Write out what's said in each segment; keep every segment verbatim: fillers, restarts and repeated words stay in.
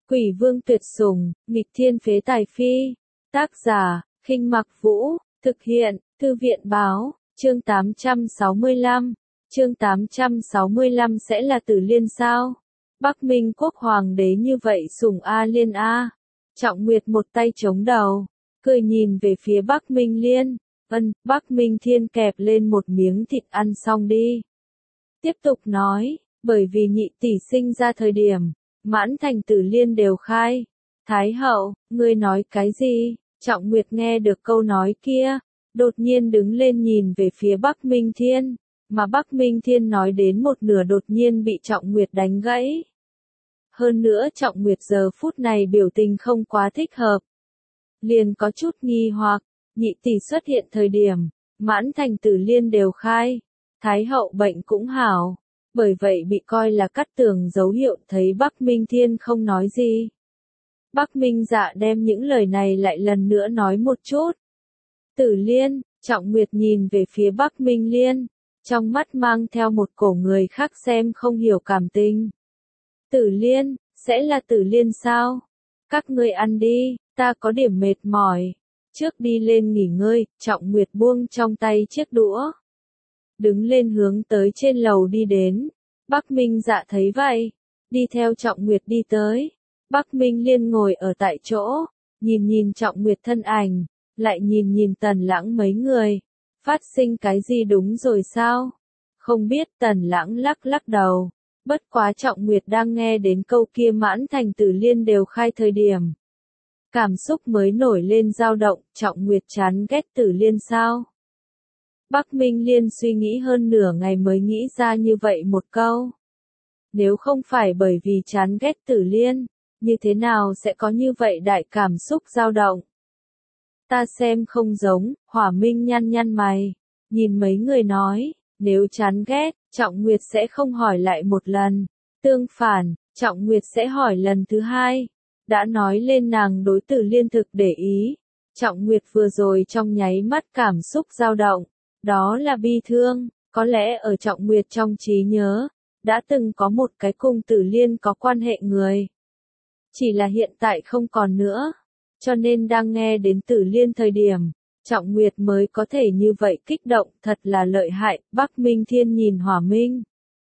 Quỷ vương tuyệt sủng, nghịch thiên phế tài phi. Tác giả, Khinh Mặc Vũ, thực hiện, Thư viện báo, chương tám trăm sáu mươi lăm. Chương tám trăm sáu mươi lăm sẽ là Tử Liên sao? Bắc Minh quốc hoàng đế như vậy sủng A Liên A. Trọng Nguyệt một tay chống đầu, cười nhìn về phía Bắc Minh Liên. Ân, Bắc Minh Thiên kẹp lên một miếng thịt ăn xong đi. Tiếp tục nói, bởi vì nhị tỷ sinh ra thời điểm, Mãn Thành Tử Liên đều khai. Thái hậu, ngươi nói cái gì? Trọng Nguyệt nghe được câu nói kia, đột nhiên đứng lên nhìn về phía Bắc Minh Thiên, mà Bắc Minh Thiên nói đến một nửa đột nhiên bị Trọng Nguyệt đánh gãy. Hơn nữa Trọng Nguyệt giờ phút này biểu tình không quá thích hợp. Liền có chút nghi hoặc, nhị tỷ xuất hiện thời điểm, Mãn Thành Tử Liên đều khai. Thái hậu bệnh cũng hảo, bởi vậy bị coi là cắt tường dấu hiệu thấy Bắc Minh Thiên không nói gì. Bắc Minh Dạ đem những lời này lại lần nữa nói một chút. Tử Liên, Trọng Nguyệt nhìn về phía Bắc Minh Liên, trong mắt mang theo một cổ người khác xem không hiểu cảm tình. Tử Liên, sẽ là Tử Liên sao? Các ngươi ăn đi, ta có điểm mệt mỏi. Trước đi lên nghỉ ngơi, Trọng Nguyệt buông trong tay chiếc đũa. Đứng lên hướng tới trên lầu đi đến. Bắc Minh Dạ thấy vậy, đi theo Trọng Nguyệt đi tới. Bắc Minh Liên ngồi ở tại chỗ, nhìn nhìn Trọng Nguyệt thân ảnh, lại nhìn nhìn Tần Lãng mấy người. Phát sinh cái gì đúng rồi sao? Không biết. Tần Lãng lắc lắc đầu. Bất quá Trọng Nguyệt đang nghe đến câu kia Mãn Thành Tử Liên đều khai thời điểm. Cảm xúc mới nổi lên dao động, Trọng Nguyệt chán ghét Tử Liên sao? Bắc Minh Liên suy nghĩ hơn nửa ngày mới nghĩ ra như vậy một câu. Nếu không phải bởi vì chán ghét Tử Liên, như thế nào sẽ có như vậy đại cảm xúc dao động? Ta xem không giống. Hỏa Minh nhăn nhăn mày, nhìn mấy người nói, nếu chán ghét, Trọng Nguyệt sẽ không hỏi lại một lần. Tương phản, Trọng Nguyệt sẽ hỏi lần thứ hai. Đã nói lên nàng đối Tử Liên thực để ý. Trọng Nguyệt vừa rồi trong nháy mắt cảm xúc dao động, đó là bi thương. Có lẽ ở Trọng Nguyệt trong trí nhớ, đã từng có một cái cùng Tử Liên có quan hệ người. Chỉ là hiện tại không còn nữa. Cho nên đang nghe đến Tử Liên thời điểm, Trọng Nguyệt mới có thể như vậy kích động, thật là lợi hại. Bắc Minh Thiên nhìn Hỏa Minh.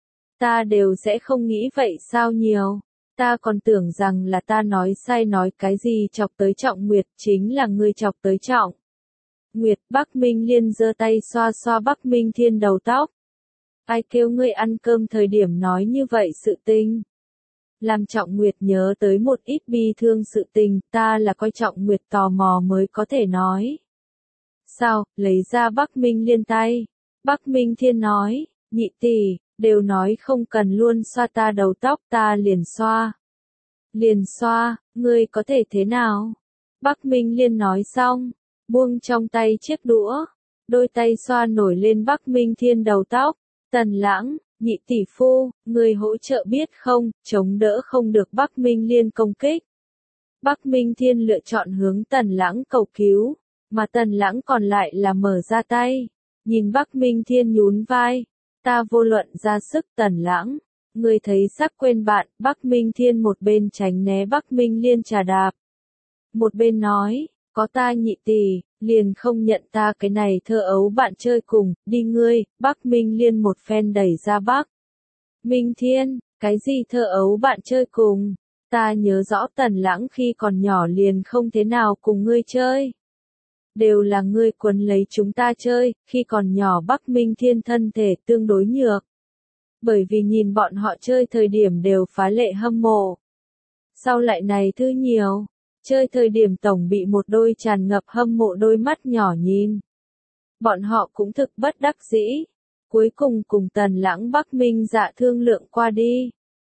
Ta đều sẽ không nghĩ vậy sao nhiều. Ta còn tưởng rằng là ta nói sai, nói cái gì chọc tới Trọng Nguyệt, chính là ngươi chọc tới Trọng Nguyệt. Bắc Minh Liên giơ tay xoa xoa Bắc Minh Thiên đầu tóc. Ai kêu ngươi ăn cơm thời điểm nói như vậy sự tình? Làm Trọng Nguyệt nhớ tới một ít bi thương sự tình, ta là coi Trọng Nguyệt tò mò mới có thể nói. Sao, lấy ra Bắc Minh Liên tay. Bắc Minh Thiên nói, nhị tỷ, đều nói không cần luôn xoa ta đầu tóc, ta liền xoa. Liền xoa, ngươi có thể thế nào? Bắc Minh Liên nói xong, buông trong tay chiếc đũa, đôi tay xoa nổi lên Bắc Minh Thiên đầu tóc. Tần Lãng, nhị tỷ phu, người hỗ trợ biết không, chống đỡ không được Bắc Minh Liên công kích. Bắc Minh Thiên lựa chọn hướng Tần Lãng cầu cứu, mà Tần Lãng còn lại là mở ra tay, nhìn Bắc Minh Thiên nhún vai. Ta vô luận ra sức. Tần Lãng, người thấy sắc quên bạn. Bắc Minh Thiên một bên tránh né Bắc Minh Liên trà đạp, một bên nói, có ta nhị tỷ, liền không nhận ta cái này thơ ấu bạn chơi cùng, đi ngươi. Bắc Minh Liên một phen đẩy ra Bắc Minh Thiên, cái gì thơ ấu bạn chơi cùng? Ta nhớ rõ Tần Lãng khi còn nhỏ liền không thế nào cùng ngươi chơi. Đều là ngươi quấn lấy chúng ta chơi. Khi còn nhỏ Bắc Minh Thiên thân thể tương đối nhược, bởi vì nhìn bọn họ chơi thời điểm đều phá lệ hâm mộ. Sau lại này thư nhiều, chơi thời điểm tổng bị một đôi tràn ngập hâm mộ đôi mắt nhỏ nhìn. Bọn họ cũng thực bất đắc dĩ, cuối cùng cùng Tần Lãng Bắc Minh Dạ thương lượng qua đi,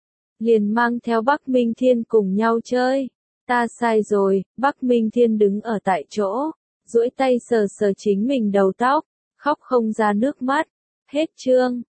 liền mang theo Bắc Minh Thiên cùng nhau chơi. Ta sai rồi. Bắc Minh Thiên đứng ở tại chỗ, duỗi tay sờ sờ chính mình đầu tóc, khóc không ra nước mắt. Hết chương.